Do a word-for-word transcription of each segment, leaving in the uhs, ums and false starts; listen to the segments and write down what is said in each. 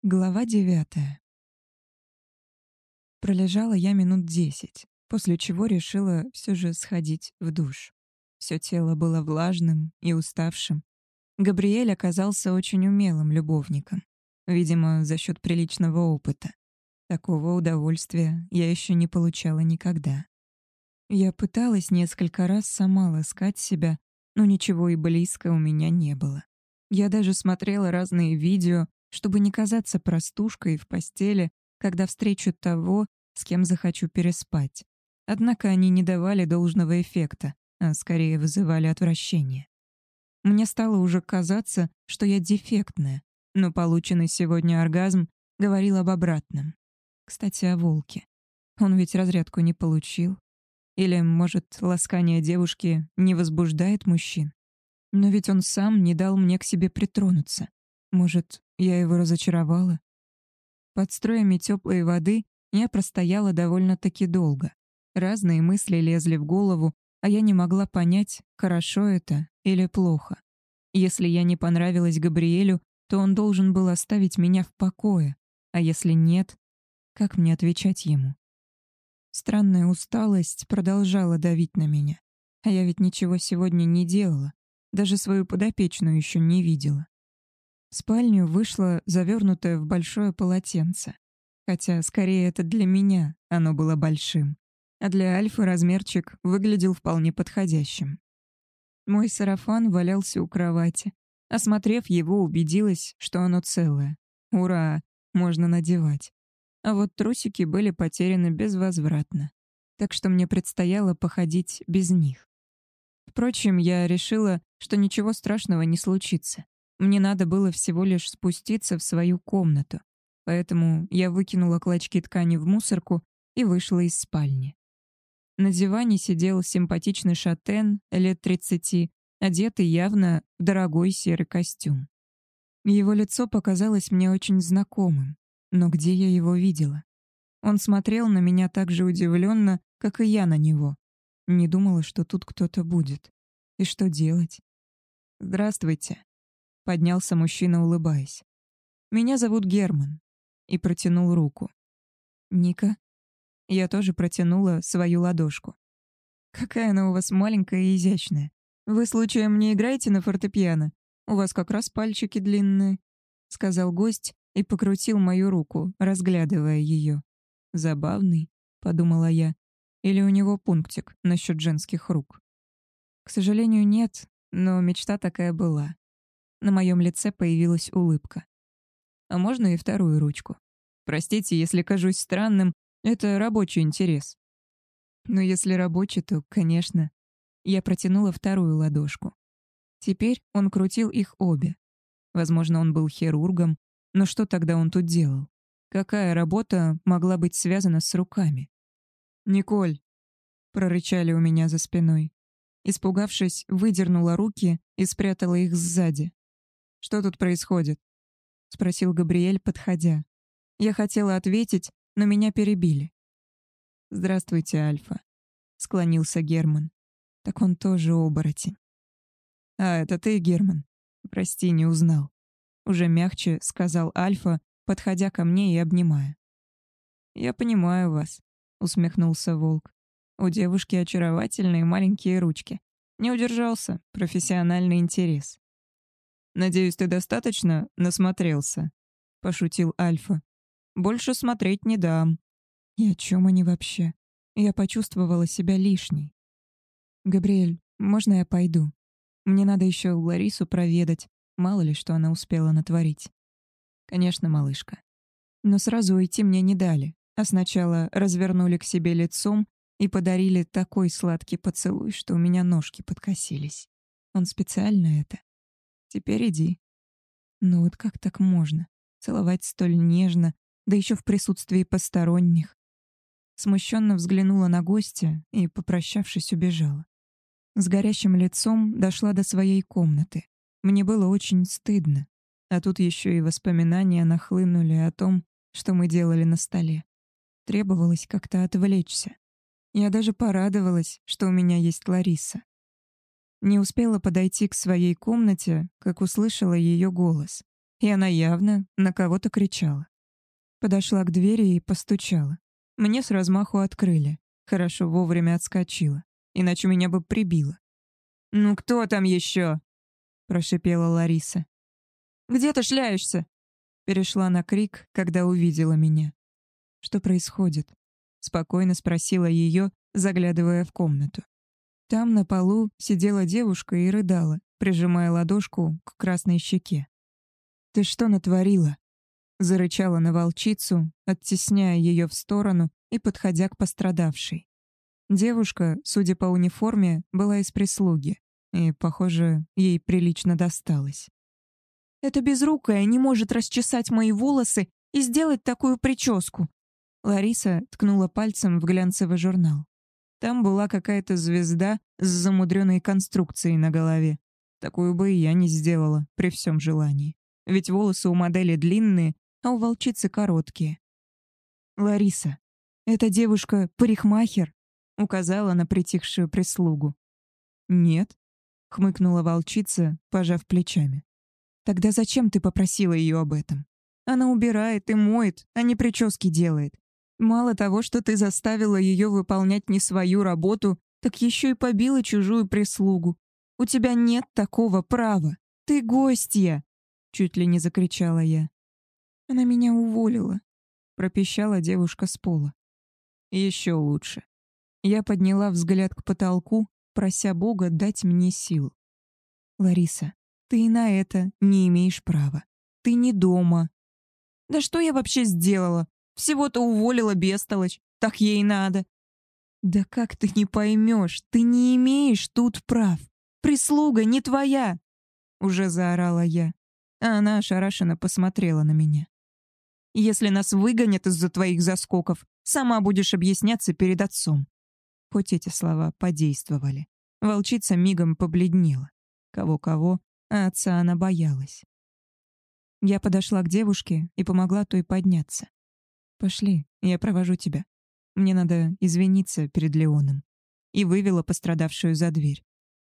Глава девятая. Пролежала я минут десять, после чего решила все же сходить в душ. Все тело было влажным и уставшим. Габриэль оказался очень умелым любовником, видимо, за счет приличного опыта. Такого удовольствия я еще не получала никогда. Я пыталась несколько раз сама ласкать себя, но ничего и близко у меня не было. Я даже смотрела разные видео, чтобы не казаться простушкой в постели, когда встречу того, с кем захочу переспать. Однако они не давали должного эффекта, а скорее вызывали отвращение. Мне стало уже казаться, что я дефектная, но полученный сегодня оргазм говорил об обратном. Кстати, о волке. Он ведь разрядку не получил. Или, может, ласкание девушки не возбуждает мужчин? Но ведь он сам не дал мне к себе притронуться. Может, я его разочаровала? Под струями теплой воды я простояла довольно-таки долго. Разные мысли лезли в голову, а я не могла понять, хорошо это или плохо. Если я не понравилась Габриэлю, то он должен был оставить меня в покое, а если нет, как мне отвечать ему? Странная усталость продолжала давить на меня, а я ведь ничего сегодня не делала, даже свою подопечную еще не видела. В спальню вышла завернутая в большое полотенце. Хотя, скорее, это для меня оно было большим. А для Альфы размерчик выглядел вполне подходящим. Мой сарафан валялся у кровати. Осмотрев его, убедилась, что оно целое. Ура! Можно надевать. А вот трусики были потеряны безвозвратно. Так что мне предстояло походить без них. Впрочем, я решила, что ничего страшного не случится. Мне надо было всего лишь спуститься в свою комнату, поэтому я выкинула клочки ткани в мусорку и вышла из спальни. На диване сидел симпатичный шатен лет тридцати, одетый явно в дорогой серый костюм. Его лицо показалось мне очень знакомым, но где я его видела? Он смотрел на меня так же удивленно, как и я на него. Не думала, что тут кто-то будет. И что делать? «Здравствуйте», — поднялся мужчина, улыбаясь. «Меня зовут Герман». И протянул руку. «Ника?» Я тоже протянула свою ладошку. «Какая она у вас маленькая и изящная. Вы, случаем, не играете на фортепиано? У вас как раз пальчики длинные», — сказал гость и покрутил мою руку, разглядывая ее. «Забавный», — подумала я. «Или у него пунктик насчет женских рук?» К сожалению, нет, но мечта такая была. На моем лице появилась улыбка. «А можно и вторую ручку? Простите, если кажусь странным, это рабочий интерес». Но если рабочий, то, конечно. Я протянула вторую ладошку. Теперь он крутил их обе. Возможно, он был хирургом, но что тогда он тут делал? Какая работа могла быть связана с руками? «Николь!» — прорычали у меня за спиной. Испугавшись, выдернула руки и спрятала их сзади. «Что тут происходит?» — спросил Габриэль, подходя. Я хотела ответить, но меня перебили. «Здравствуйте, Альфа», — склонился Герман. «Так он тоже оборотень». «А, это ты, Герман? Прости, не узнал». Уже мягче сказал Альфа, подходя ко мне и обнимая. «Я понимаю вас», — усмехнулся Волк. «У девушки очаровательные маленькие ручки. Не удержался, профессиональный интерес». «Надеюсь, ты достаточно насмотрелся?» — пошутил Альфа. «Больше смотреть не дам». И о чем они вообще? Я почувствовала себя лишней. «Габриэль, можно я пойду? Мне надо еще Ларису проведать, мало ли что она успела натворить». «Конечно, малышка». Но сразу уйти мне не дали, а сначала развернули к себе лицом и подарили такой сладкий поцелуй, что у меня ножки подкосились. Он специально это. «Теперь иди». Ну вот как так можно? Целовать столь нежно, да еще в присутствии посторонних. Смущенно взглянула на гостя и, попрощавшись, убежала. С горящим лицом дошла до своей комнаты. Мне было очень стыдно. А тут еще и воспоминания нахлынули о том, что мы делали на столе. Требовалось как-то отвлечься. Я даже порадовалась, что у меня есть Лариса. Не успела подойти к своей комнате, как услышала ее голос. и она явно на кого-то кричала. Подошла к двери и постучала. Мне с размаху открыли. Хорошо вовремя отскочила, иначе меня бы прибило. «Ну кто там еще?» — прошипела Лариса. «Где ты шляешься?» Перешла на крик, когда увидела меня. «Что происходит?» — спокойно спросила ее, заглядывая в комнату. Там на полу сидела девушка и рыдала, прижимая ладошку к красной щеке. «Ты что натворила?» — зарычала на волчицу, оттесняя ее в сторону и подходя к пострадавшей. Девушка, судя по униформе, была из прислуги, и, похоже, ей прилично досталось. «Эта безрукая не может расчесать мои волосы и сделать такую прическу!» Лариса ткнула пальцем в глянцевый журнал. Там была какая-то звезда с замудренной конструкцией на голове. Такую бы и я не сделала, при всем желании. Ведь волосы у модели длинные, а у волчицы короткие. «Лариса, эта девушка парикмахер?» — указала на притихшую прислугу. «Нет», — хмыкнула волчица, пожав плечами. «Тогда зачем ты попросила ее об этом? Она убирает и моет, а не прически делает. Мало того, что ты заставила ее выполнять не свою работу, так еще и побила чужую прислугу. У тебя нет такого права. Ты гостья!» Чуть ли не закричала я. «Она меня уволила», — пропищала девушка с пола. «Еще лучше». Я подняла взгляд к потолку, прося Бога дать мне сил. «Лариса, ты и на это не имеешь права. Ты не дома». «Да что я вообще сделала? Всего-то уволила бестолочь. Так ей надо». «Да как ты не поймешь? Ты не имеешь тут прав. Прислуга не твоя!» Уже заорала я, а она ошарашенно посмотрела на меня. «Если нас выгонят из-за твоих заскоков, сама будешь объясняться перед отцом». Хоть эти слова подействовали. Волчица мигом побледнела. Кого-кого, а отца она боялась. Я подошла к девушке и помогла той подняться. «Пошли, я провожу тебя. Мне надо извиниться перед Леоном». И вывела пострадавшую за дверь.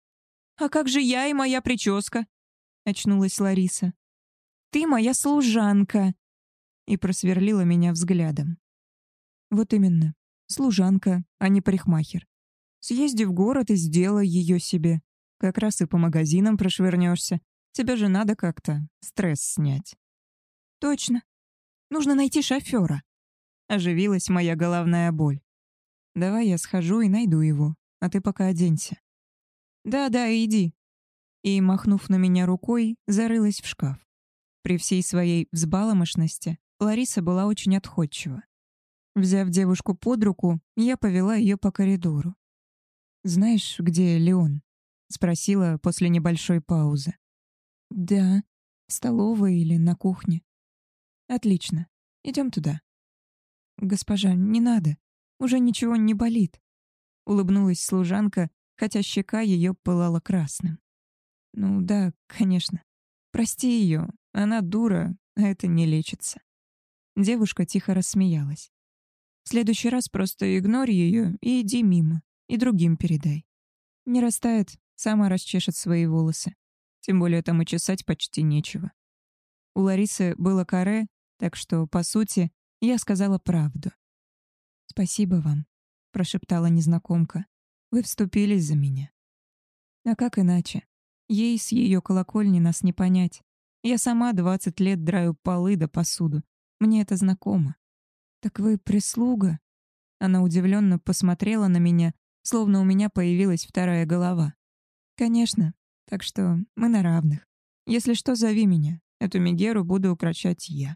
«А как же я и моя прическа?» — очнулась Лариса. «Ты моя служанка!» И просверлила меня взглядом. «Вот именно. Служанка, а не парикмахер. Съезди в город и сделай ее себе. Как раз и по магазинам прошвырнешься. Тебе же надо как-то стресс снять». «Точно. Нужно найти шофера». Оживилась моя головная боль. «Давай я схожу и найду его, а ты пока оденься». «Да-да, иди». И, махнув на меня рукой, зарылась в шкаф. При всей своей взбаломошности Лариса была очень отходчива. Взяв девушку под руку, я повела ее по коридору. «Знаешь, где Леон?» — спросила после небольшой паузы. «Да, в столовой или на кухне». «Отлично. Идем туда». «Госпожа, не надо. Уже ничего не болит», — улыбнулась служанка, хотя щека ее пылала красным. «Ну да, конечно. Прости ее. Она дура, а это не лечится». Девушка тихо рассмеялась. «В следующий раз просто игнорь ее и иди мимо, и другим передай. Не растает, сама расчешет свои волосы. Тем более там и чесать почти нечего». У Ларисы было каре, так что, по сути, я сказала правду. «Спасибо вам», — прошептала незнакомка. «Вы вступились за меня». А как иначе? Ей с ее колокольни нас не понять. Я сама двадцать лет драю полы да посуду. Мне это знакомо. «Так вы прислуга?» Она удивленно посмотрела на меня, словно у меня появилась вторая голова. «Конечно. Так что мы на равных. Если что, зови меня. Эту мегеру буду укрощать я».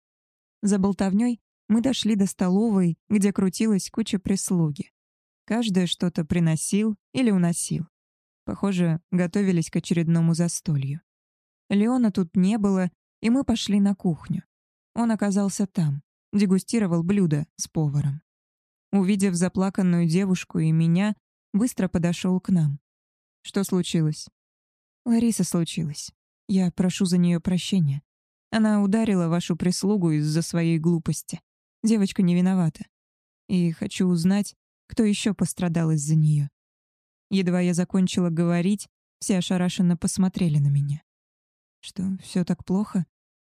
За болтовней мы дошли до столовой, где крутилась куча прислуги. Каждый что-то приносил или уносил. Похоже, готовились к очередному застолью. Леона тут не было, и мы пошли на кухню. Он оказался там, дегустировал блюда с поваром. Увидев заплаканную девушку и меня, быстро подошел к нам. «Что случилось?» «Лариса случилось. Я прошу за нее прощения. Она ударила вашу прислугу из-за своей глупости. Девочка не виновата. И хочу узнать, кто еще пострадал из-за нее». Едва я закончила говорить, все ошарашенно посмотрели на меня. «Что, все так плохо?»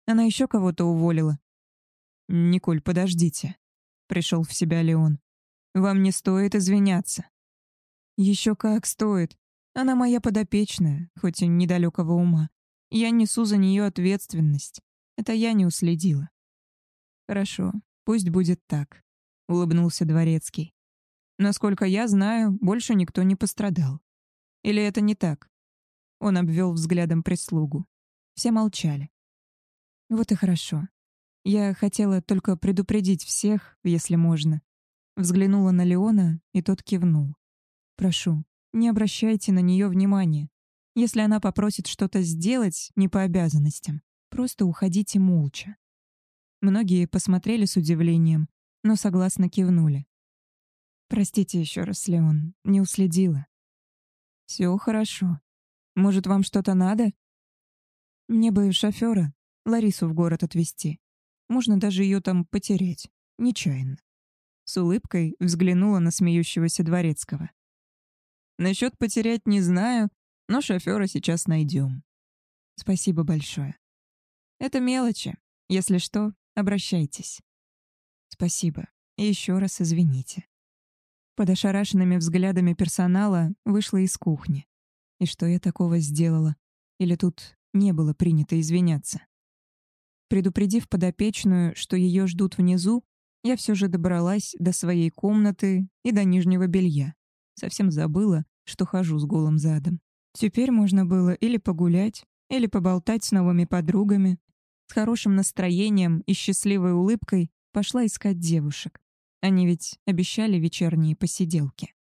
Она еще кого-то уволила. «Николь, подождите», — пришел в себя Леон. «Вам не стоит извиняться». «Еще как стоит. Она моя подопечная, хоть и недалекого ума. Я несу за нее ответственность. Это я не уследила». «Хорошо, пусть будет так», — улыбнулся Дворецкий. «Насколько я знаю, больше никто не пострадал. Или это не так?» Он обвел взглядом прислугу. Все молчали. «Вот и хорошо. Я хотела только предупредить всех, если можно». Взглянула на Леона, и тот кивнул. «Прошу, не обращайте на нее внимания. Если она попросит что-то сделать не по обязанностям, просто уходите молча». Многие посмотрели с удивлением, но согласно кивнули. «Простите еще раз, Леон, не уследила». «Все хорошо. Может, вам что-то надо?» «Мне бы шофера, Ларису в город отвезти. Можно даже ее там потерять. Нечаянно». С улыбкой взглянула на смеющегося Дворецкого. «Насчет потерять не знаю, но шофера сейчас найдем». «Спасибо большое. Это мелочи. Если что, обращайтесь». «Спасибо. И еще раз извините». Под ошарашенными взглядами персонала вышла из кухни. И что я такого сделала? Или тут не было принято извиняться? Предупредив подопечную, что ее ждут внизу, я все же добралась до своей комнаты и до нижнего белья. Совсем забыла, что хожу с голым задом. Теперь можно было или погулять, или поболтать с новыми подругами. С хорошим настроением и счастливой улыбкой пошла искать девушек. Они ведь обещали вечерние посиделки.